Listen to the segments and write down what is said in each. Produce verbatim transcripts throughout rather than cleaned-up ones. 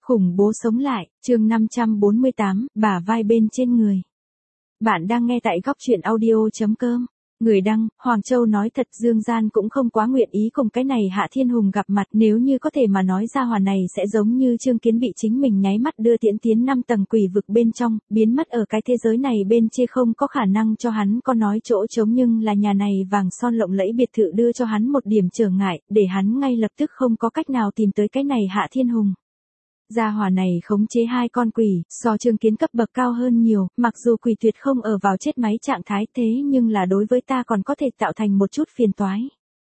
Khủng bố sống lại, chương năm trăm bốn mươi tám, bả vai bên trên người. Bạn đang nghe tại góc truyện audio.com. Người đăng, Hoàng Châu nói thật Dương Gian cũng không quá nguyện ý cùng cái này Hạ Thiên Hùng gặp mặt, nếu như có thể mà nói ra hòa này sẽ giống như Trương Kiến bị chính mình nháy mắt đưa tiễn tiến năm tầng quỷ vực bên trong, biến mất ở cái thế giới này bên chê không có khả năng cho hắn có nói chỗ trống, nhưng là nhà này vàng son lộng lẫy biệt thự đưa cho hắn một điểm trở ngại, để hắn ngay lập tức không có cách nào tìm tới cái này Hạ Thiên Hùng. Gia hỏa này khống chế hai con quỷ, so Trương Kiến cấp bậc cao hơn nhiều, mặc dù quỷ tuyệt không ở vào chết máy trạng thái thế nhưng là đối với ta còn có thể tạo thành một chút phiền toái.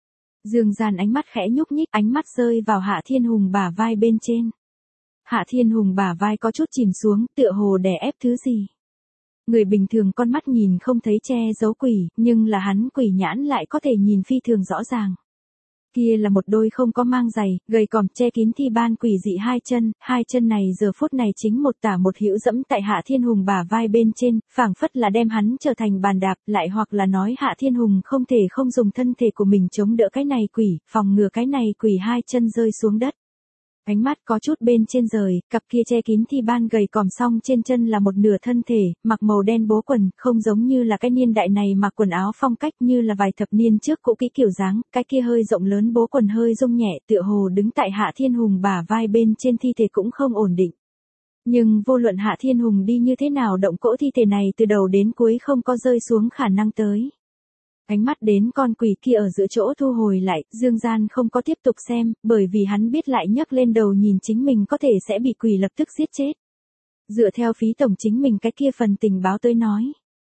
Dương Gian ánh mắt khẽ nhúc nhích, ánh mắt rơi vào Hạ Thiên Hùng bả vai bên trên. Hạ Thiên Hùng bả vai có chút chìm xuống, tựa hồ đè ép thứ gì. Người bình thường con mắt nhìn không thấy che giấu quỷ, nhưng là hắn quỷ nhãn lại có thể nhìn phi thường rõ ràng. Kia là một đôi không có mang giày, gầy còm che kín thi ban quỷ dị hai chân, hai chân này giờ phút này chính một tả một hữu dẫm tại Hạ Thiên Hùng bả vai bên trên, phảng phất là đem hắn trở thành bàn đạp, lại hoặc là nói Hạ Thiên Hùng không thể không dùng thân thể của mình chống đỡ cái này quỷ, phòng ngừa cái này quỷ hai chân rơi xuống đất. Ánh mắt có chút bên trên rời, cặp kia che kín thi ban gầy còm song trên chân là một nửa thân thể, mặc màu đen bố quần, không giống như là cái niên đại này mặc quần áo phong cách như là vài thập niên trước cũ kỹ kiểu dáng, cái kia hơi rộng lớn bố quần hơi rung nhẹ, tựa hồ đứng tại Hạ Thiên Hùng bả vai bên trên thi thể cũng không ổn định. Nhưng vô luận Hạ Thiên Hùng đi như thế nào động cỗ thi thể này từ đầu đến cuối không có rơi xuống khả năng tới. Ánh mắt đến con quỷ kia ở giữa chỗ thu hồi lại, Dương Gian không có tiếp tục xem, bởi vì hắn biết lại nhấc lên đầu nhìn chính mình có thể sẽ bị quỷ lập tức giết chết. Dựa theo phí tổng chính mình cái kia phần tình báo tới nói.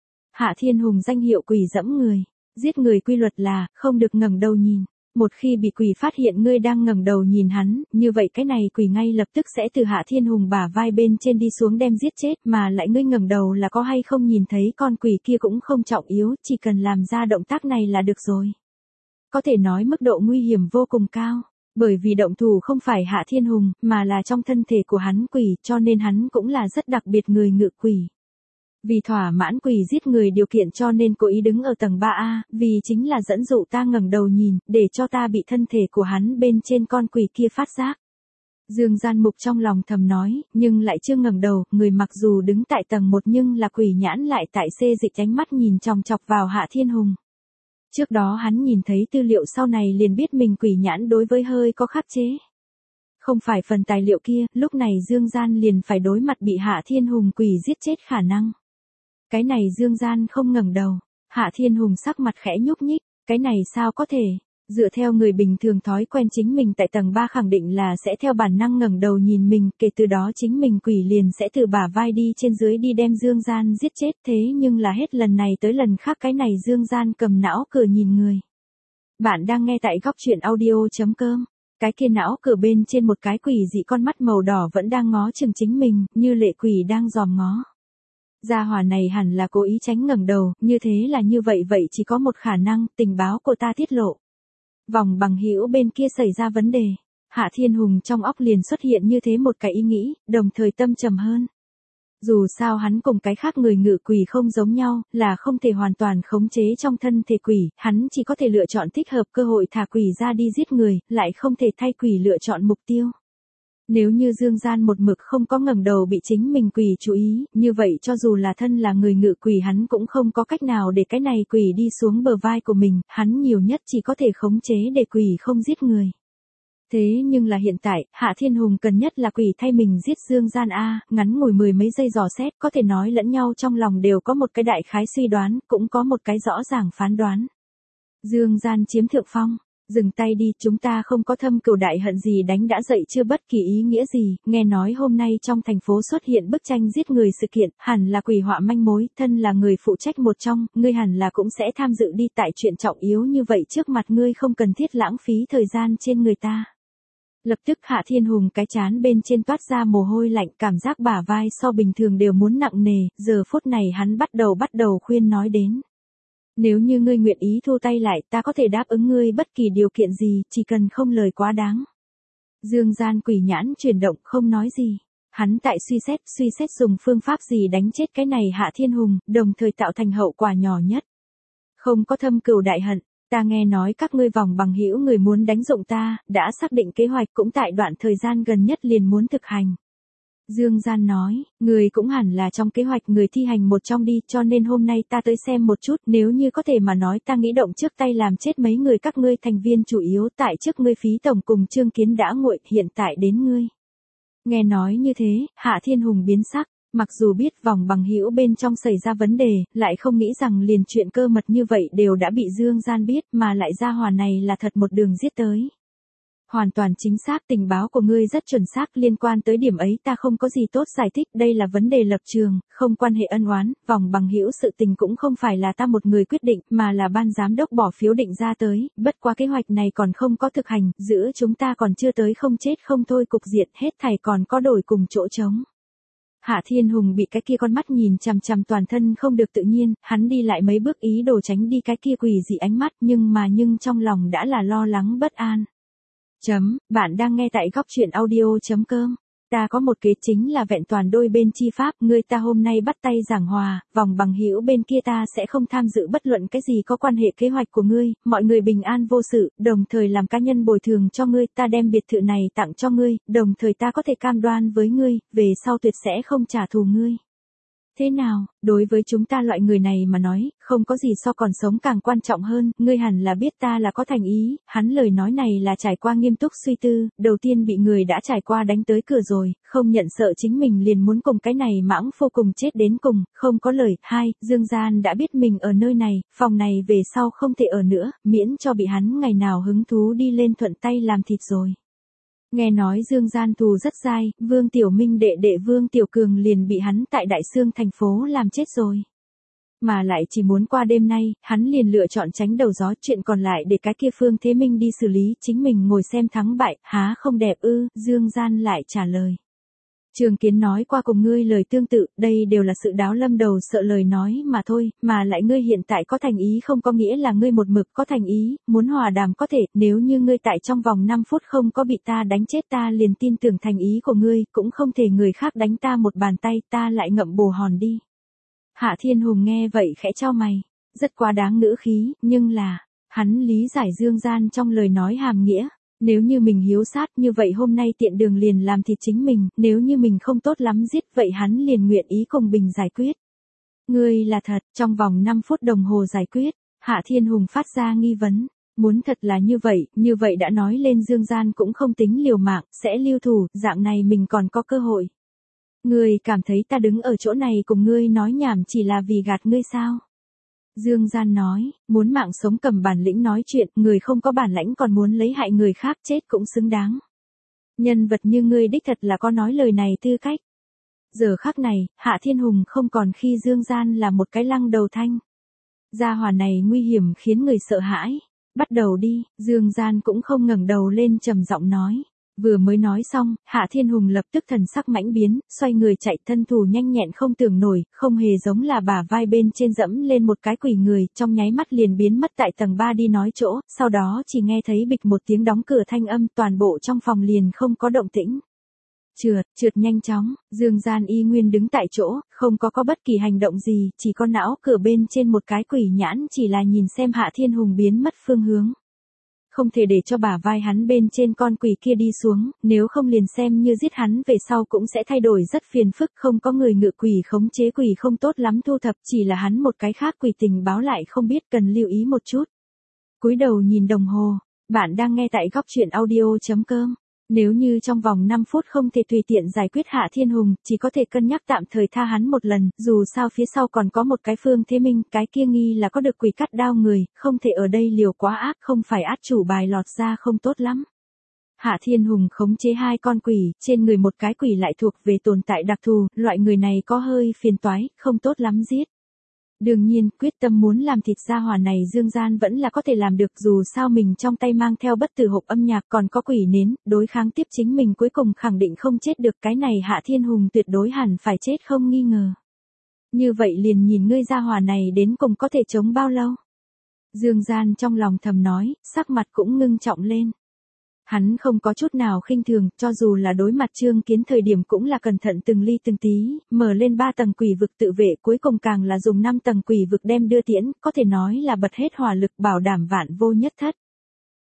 Hạ Thiên Hùng danh hiệu quỷ dẫm người, giết người quy luật là, không được ngẩng đầu nhìn. Một khi bị quỷ phát hiện ngươi đang ngẩng đầu nhìn hắn, như vậy cái này quỷ ngay lập tức sẽ từ Hạ Thiên Hùng bả vai bên trên đi xuống đem giết chết, mà lại ngươi ngẩng đầu là có hay không nhìn thấy con quỷ kia cũng không trọng yếu, chỉ cần làm ra động tác này là được rồi. Có thể nói mức độ nguy hiểm vô cùng cao, bởi vì động thủ không phải Hạ Thiên Hùng, mà là trong thân thể của hắn quỷ, cho nên hắn cũng là rất đặc biệt người ngự quỷ. Vì thỏa mãn quỷ giết người điều kiện cho nên cố ý đứng ở tầng ba A, vì chính là dẫn dụ ta ngẩng đầu nhìn, để cho ta bị thân thể của hắn bên trên con quỷ kia phát giác. Dương Gian Mục trong lòng thầm nói, nhưng lại chưa ngẩng đầu, người mặc dù đứng tại tầng một nhưng là quỷ nhãn lại tại xê dịch ánh mắt nhìn chòng chọc vào Hạ Thiên Hùng. Trước đó hắn nhìn thấy tư liệu sau này liền biết mình quỷ nhãn đối với hơi có khắc chế. Không phải phần tài liệu kia, lúc này Dương Gian liền phải đối mặt bị Hạ Thiên Hùng quỷ giết chết khả năng. Cái này Dương Gian không ngẩng đầu, Hạ Thiên Hùng sắc mặt khẽ nhúc nhích, cái này sao có thể, dựa theo người bình thường thói quen chính mình tại tầng ba khẳng định là sẽ theo bản năng ngẩng đầu nhìn mình, kể từ đó chính mình quỷ liền sẽ từ bả vai đi trên dưới đi đem Dương Gian giết chết, thế nhưng là hết lần này tới lần khác cái này Dương Gian cầm não cửa nhìn người. Bạn đang nghe tại góc truyện audio.com. Cái kia não cửa bên trên một cái quỷ dị con mắt màu đỏ vẫn đang ngó chừng chính mình, như lệ quỷ đang dòm ngó. Gia hỏa này hẳn là cố ý tránh ngẩng đầu, như thế là như vậy vậy chỉ có một khả năng, tình báo của ta tiết lộ. Vòng bằng hữu bên kia xảy ra vấn đề. Hạ Thiên Hùng trong óc liền xuất hiện như thế một cái ý nghĩ, đồng thời tâm trầm hơn. Dù sao hắn cùng cái khác người ngự quỷ không giống nhau, là không thể hoàn toàn khống chế trong thân thể quỷ, hắn chỉ có thể lựa chọn thích hợp cơ hội thả quỷ ra đi giết người, lại không thể thay quỷ lựa chọn mục tiêu. Nếu như Dương Gian một mực không có ngẩng đầu bị chính mình quỷ chú ý, như vậy cho dù là thân là người ngự quỷ hắn cũng không có cách nào để cái này quỷ đi xuống bờ vai của mình, hắn nhiều nhất chỉ có thể khống chế để quỷ không giết người. Thế nhưng là hiện tại, Hạ Thiên Hùng cần nhất là quỷ thay mình giết Dương Gian A, ngắn ngủi mười mấy giây dò xét, có thể nói lẫn nhau trong lòng đều có một cái đại khái suy đoán, cũng có một cái rõ ràng phán đoán. Dương Gian chiếm thượng phong. Dừng tay đi, chúng ta không có thâm cừu đại hận gì đánh đã dậy chưa bất kỳ ý nghĩa gì, nghe nói hôm nay trong thành phố xuất hiện bức tranh giết người sự kiện, hẳn là quỷ họa manh mối, thân là người phụ trách một trong, ngươi hẳn là cũng sẽ tham dự đi tại chuyện trọng yếu như vậy trước mặt ngươi không cần thiết lãng phí thời gian trên người ta. Lập tức Hạ Thiên Hùng cái chán bên trên toát ra mồ hôi lạnh, cảm giác bả vai so bình thường đều muốn nặng nề, giờ phút này hắn bắt đầu bắt đầu khuyên nói đến. Nếu như ngươi nguyện ý thu tay lại, ta có thể đáp ứng ngươi bất kỳ điều kiện gì, chỉ cần không lời quá đáng. Dương Gian quỷ nhãn chuyển động không nói gì. Hắn tại suy xét, suy xét dùng phương pháp gì đánh chết cái này Hạ Thiên Hùng, đồng thời tạo thành hậu quả nhỏ nhất. Không có thâm cừu đại hận, ta nghe nói các ngươi vòng bằng hữu người muốn đánh dụng ta, đã xác định kế hoạch cũng tại đoạn thời gian gần nhất liền muốn thực hành. Dương Gian nói, người cũng hẳn là trong kế hoạch người thi hành một trong đi, cho nên hôm nay ta tới xem một chút, nếu như có thể mà nói ta nghĩ động trước tay làm chết mấy người các ngươi thành viên chủ yếu tại trước ngươi Phí Tổng cùng Trương Kiến đã nguội, hiện tại đến ngươi. Nghe nói như thế, Hạ Thiên Hùng biến sắc. Mặc dù biết vòng bằng hữu bên trong xảy ra vấn đề, lại không nghĩ rằng liền chuyện cơ mật như vậy đều đã bị Dương Gian biết, mà lại gia hỏa này là thật một đường giết tới. Hoàn toàn chính xác, tình báo của ngươi rất chuẩn xác, liên quan tới điểm ấy ta không có gì tốt giải thích, đây là vấn đề lập trường, không quan hệ ân oán, vòng bằng hữu sự tình cũng không phải là ta một người quyết định, mà là ban giám đốc bỏ phiếu định ra tới, bất quá kế hoạch này còn không có thực hành, giữa chúng ta còn chưa tới không chết không thôi cục diện, hết thảy còn có đổi cùng chỗ trống. Hạ Thiên Hùng bị cái kia con mắt nhìn chằm chằm toàn thân không được tự nhiên, hắn đi lại mấy bước ý đồ tránh đi cái kia quỷ dị ánh mắt, nhưng mà nhưng trong lòng đã là lo lắng bất an. Chấm, bạn đang nghe tại góc truyện audio.com. Ta có một kế chính là vẹn toàn đôi bên chi pháp, ngươi ta hôm nay bắt tay giảng hòa, vòng bằng hữu bên kia ta sẽ không tham dự bất luận cái gì có quan hệ kế hoạch của ngươi, mọi người bình an vô sự, đồng thời làm cá nhân bồi thường cho ngươi, ta đem biệt thự này tặng cho ngươi, đồng thời ta có thể cam đoan với ngươi, về sau tuyệt sẽ không trả thù ngươi. Thế nào, đối với chúng ta loại người này mà nói, không có gì so còn sống càng quan trọng hơn, ngươi hẳn là biết ta là có thành ý, hắn lời nói này là trải qua nghiêm túc suy tư, đầu tiên bị người đã trải qua đánh tới cửa rồi, không nhận sợ chính mình liền muốn cùng cái này mãng phu cùng chết đến cùng, không có lời. Hai, Dương Gian đã biết mình ở nơi này, phòng này về sau không thể ở nữa, miễn cho bị hắn ngày nào hứng thú đi lên thuận tay làm thịt rồi. Nghe nói Dương Gian thù rất dai, Vương Tiểu Minh đệ đệ Vương Tiểu Cường liền bị hắn tại Đại Xương thành phố làm chết rồi. Mà lại chỉ muốn qua đêm nay, hắn liền lựa chọn tránh đầu gió, chuyện còn lại để cái kia Phương Thế Minh đi xử lý, chính mình ngồi xem thắng bại, há không đẹp ư, Dương Gian lại trả lời. Trường Kiến nói qua cùng ngươi lời tương tự, đây đều là sự đáo lâm đầu sợ lời nói mà thôi, mà lại ngươi hiện tại có thành ý không có nghĩa là ngươi một mực có thành ý, muốn hòa đàm có thể, nếu như ngươi tại trong vòng năm phút không có bị ta đánh chết ta liền tin tưởng thành ý của ngươi, cũng không thể người khác đánh ta một bàn tay ta lại ngậm bồ hòn đi. Hạ Thiên Hùng nghe vậy khẽ chau mày, rất quá đáng ngữ khí, nhưng là, hắn lý giải Dương Gian trong lời nói hàm nghĩa. Nếu như mình hiếu sát như vậy hôm nay tiện đường liền làm thịt chính mình, nếu như mình không tốt lắm giết vậy hắn liền nguyện ý cùng Bình giải quyết. Ngươi là thật, trong vòng năm phút đồng hồ giải quyết, Hạ Thiên Hùng phát ra nghi vấn, muốn thật là như vậy, như vậy đã nói lên Dương Gian cũng không tính liều mạng, sẽ lưu thủ, dạng này mình còn có cơ hội. Ngươi cảm thấy ta đứng ở chỗ này cùng ngươi nói nhảm chỉ là vì gạt ngươi sao? Dương Gian nói, muốn mạng sống cầm bản lĩnh nói chuyện, người không có bản lãnh còn muốn lấy hại người khác chết cũng xứng đáng. Nhân vật như ngươi đích thật là có nói lời này tư cách. Giờ khắc này, Hạ Thiên Hùng không còn khi Dương Gian là một cái lăng đầu thanh. Gia hỏa này nguy hiểm khiến người sợ hãi. Bắt đầu đi, Dương Gian cũng không ngẩng đầu lên trầm giọng nói. Vừa mới nói xong, Hạ Thiên Hùng lập tức thần sắc mãnh biến, xoay người chạy, thân thủ nhanh nhẹn không tưởng nổi, không hề giống là bả vai bên trên dẫm lên một cái quỷ người, trong nháy mắt liền biến mất tại tầng ba đi nói chỗ, sau đó chỉ nghe thấy bịch một tiếng đóng cửa thanh âm, toàn bộ trong phòng liền không có động tĩnh. Trượt, trượt nhanh chóng, Dương Gian y nguyên đứng tại chỗ, không có có bất kỳ hành động gì, chỉ có não cửa bên trên một cái quỷ nhãn chỉ là nhìn xem Hạ Thiên Hùng biến mất phương hướng. Không thể để cho bả vai hắn bên trên con quỷ kia đi xuống, nếu không liền xem như giết hắn về sau cũng sẽ thay đổi rất phiền phức, không có người ngự quỷ khống chế quỷ không tốt lắm thu thập, chỉ là hắn một cái khác quỷ tình báo lại không biết cần lưu ý một chút. Cúi đầu nhìn đồng hồ, bạn đang nghe tại góc truyện audio.com. Nếu như trong vòng năm phút không thể tùy tiện giải quyết Hạ Thiên Hùng, chỉ có thể cân nhắc tạm thời tha hắn một lần, dù sao phía sau còn có một cái Phương Thế Minh, cái kia nghi là có được quỷ cắt đao người, không thể ở đây liều quá ác, không phải át chủ bài lọt ra không tốt lắm. Hạ Thiên Hùng khống chế hai con quỷ, trên người một cái quỷ lại thuộc về tồn tại đặc thù, loại người này có hơi phiền toái, không tốt lắm giết. Đương nhiên, quyết tâm muốn làm thịt gia hỏa này Dương Gian vẫn là có thể làm được, dù sao mình trong tay mang theo bất tử hộp âm nhạc còn có quỷ nến, đối kháng tiếp chính mình cuối cùng khẳng định không chết được, cái này Hạ Thiên Hùng tuyệt đối hẳn phải chết không nghi ngờ. Như vậy liền nhìn ngươi gia hỏa này đến cùng có thể chống bao lâu. Dương Gian trong lòng thầm nói, sắc mặt cũng ngưng trọng lên. Hắn không có chút nào khinh thường, cho dù là đối mặt Trương Kiến thời điểm cũng là cẩn thận từng ly từng tí, mở lên ba tầng quỷ vực tự vệ, cuối cùng càng là dùng năm tầng quỷ vực đem đưa tiễn, có thể nói là bật hết hỏa lực bảo đảm vạn vô nhất thất.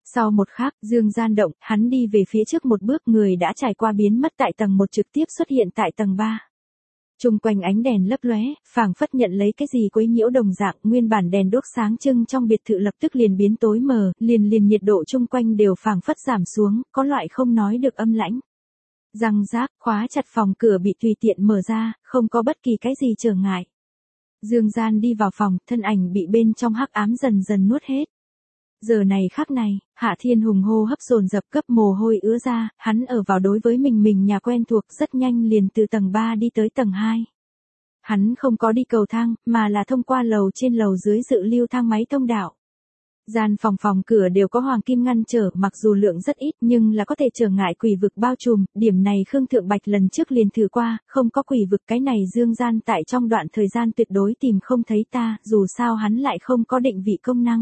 Sau một khắc, Dương Gian động, hắn đi về phía trước một bước, người đã trải qua biến mất tại tầng một trực tiếp xuất hiện tại tầng ba. Trung quanh ánh đèn lấp lóe, phảng phất nhận lấy cái gì quấy nhiễu đồng dạng, nguyên bản đèn đuốc sáng trưng trong biệt thự lập tức liền biến tối mờ, liền liền nhiệt độ chung quanh đều phảng phất giảm xuống, có loại không nói được âm lãnh. Răng rác, khóa chặt phòng cửa bị tùy tiện mở ra, không có bất kỳ cái gì trở ngại. Dương Gian đi vào phòng, thân ảnh bị bên trong hắc ám dần dần nuốt hết. Giờ này khắc này, Hạ Thiên Hùng hô hấp dồn dập, cấp mồ hôi ứa ra, hắn ở vào đối với mình mình nhà quen thuộc, rất nhanh liền từ tầng ba đi tới tầng hai. Hắn không có đi cầu thang, mà là thông qua lầu trên lầu dưới dự lưu thang máy thông đạo. Gian phòng phòng cửa đều có hoàng kim ngăn trở, mặc dù lượng rất ít nhưng là có thể trở ngại quỷ vực bao trùm, điểm này Khương Thượng Bạch lần trước liền thử qua, không có quỷ vực, cái này Dương Gian tại trong đoạn thời gian tuyệt đối tìm không thấy ta, dù sao hắn lại không có định vị công năng.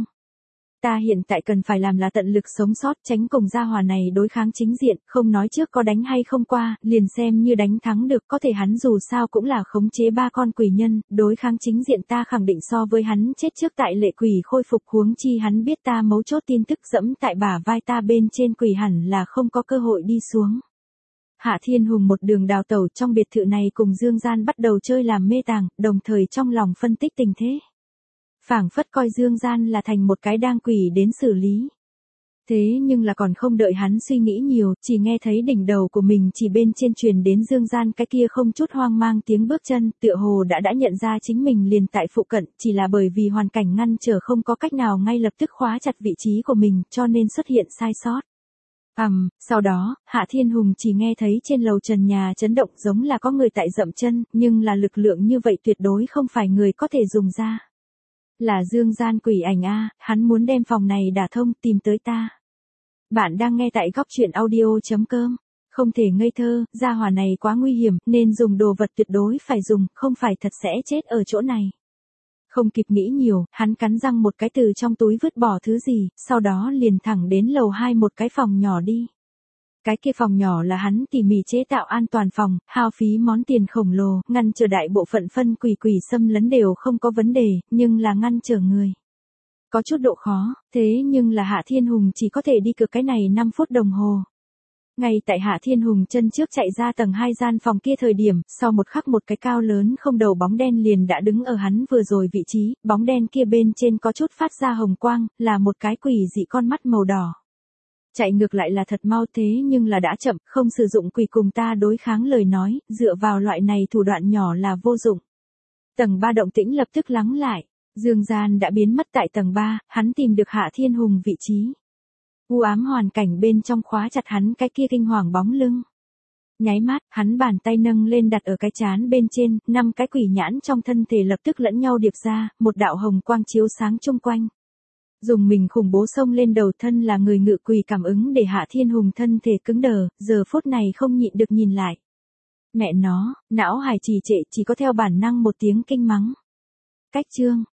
Ta hiện tại cần phải làm là tận lực sống sót, tránh cùng gia hỏa này đối kháng chính diện, không nói trước có đánh hay không qua, liền xem như đánh thắng được, có thể hắn dù sao cũng là khống chế ba con quỷ nhân, đối kháng chính diện ta khẳng định so với hắn chết trước tại lệ quỷ khôi phục, huống chi hắn biết ta mấu chốt tin tức dẫm tại bả vai ta bên trên quỷ hẳn là không có cơ hội đi xuống. Hạ Thiên Hùng một đường đào tẩu trong biệt thự này cùng Dương Gian bắt đầu chơi làm mê tàng, đồng thời trong lòng phân tích tình thế. Phảng phất coi Dương Gian là thành một cái đang quỷ đến xử lý. Thế nhưng là còn không đợi hắn suy nghĩ nhiều, chỉ nghe thấy đỉnh đầu của mình chỉ bên trên truyền đến Dương Gian cái kia không chút hoang mang tiếng bước chân, tựa hồ đã đã nhận ra chính mình liền tại phụ cận, chỉ là bởi vì hoàn cảnh ngăn trở không có cách nào ngay lập tức khóa chặt vị trí của mình, cho nên xuất hiện sai sót. Ầm, um, sau đó, Hạ Thiên Hùng chỉ nghe thấy trên lầu trần nhà chấn động giống là có người tại dậm chân, nhưng là lực lượng như vậy tuyệt đối không phải người có thể dùng ra. Là Dương Gian quỷ ảnh a, hắn muốn đem phòng này đả thông, tìm tới ta. Bạn đang nghe tại góc truyện audio chấm com. Không thể ngây thơ, gia hỏa này quá nguy hiểm, nên dùng đồ vật tuyệt đối phải dùng, không phải thật sẽ chết ở chỗ này. Không kịp nghĩ nhiều, hắn cắn răng một cái từ trong túi vứt bỏ thứ gì, sau đó liền thẳng đến lầu hai một cái phòng nhỏ đi. Cái kia phòng nhỏ là hắn tỉ mỉ chế tạo an toàn phòng, hao phí món tiền khổng lồ, ngăn trở đại bộ phận phân quỷ quỷ xâm lấn đều không có vấn đề, nhưng là ngăn trở người. Có chút độ khó, thế nhưng là Hạ Thiên Hùng chỉ có thể đi cực cái này năm phút đồng hồ. Ngay tại Hạ Thiên Hùng chân trước chạy ra tầng hai gian phòng kia thời điểm, sau một khắc một cái cao lớn không đầu bóng đen liền đã đứng ở hắn vừa rồi vị trí, bóng đen kia bên trên có chút phát ra hồng quang, là một cái quỷ dị con mắt màu đỏ. Chạy ngược lại là thật mau, thế nhưng là đã chậm, không sử dụng quỷ cùng ta đối kháng lời nói, dựa vào loại này thủ đoạn nhỏ là vô dụng. Tầng ba động tĩnh lập tức lắng lại, Dương Gian đã biến mất tại tầng ba, hắn tìm được Hạ Thiên Hùng vị trí. U ám hoàn cảnh bên trong khóa chặt hắn cái kia kinh hoàng bóng lưng. Nháy mắt, hắn bàn tay nâng lên đặt ở cái trán bên trên, năm cái quỷ nhãn trong thân thể lập tức lẫn nhau điệp ra, một đạo hồng quang chiếu sáng chung quanh. Dùng mình khủng bố xông lên đầu, thân là người ngự quỷ cảm ứng để Hạ Thiên Hùng thân thể cứng đờ, giờ phút này không nhịn được nhìn lại. Mẹ nó, não hải trì trệ, chỉ có theo bản năng một tiếng kinh mắng. Cách chương,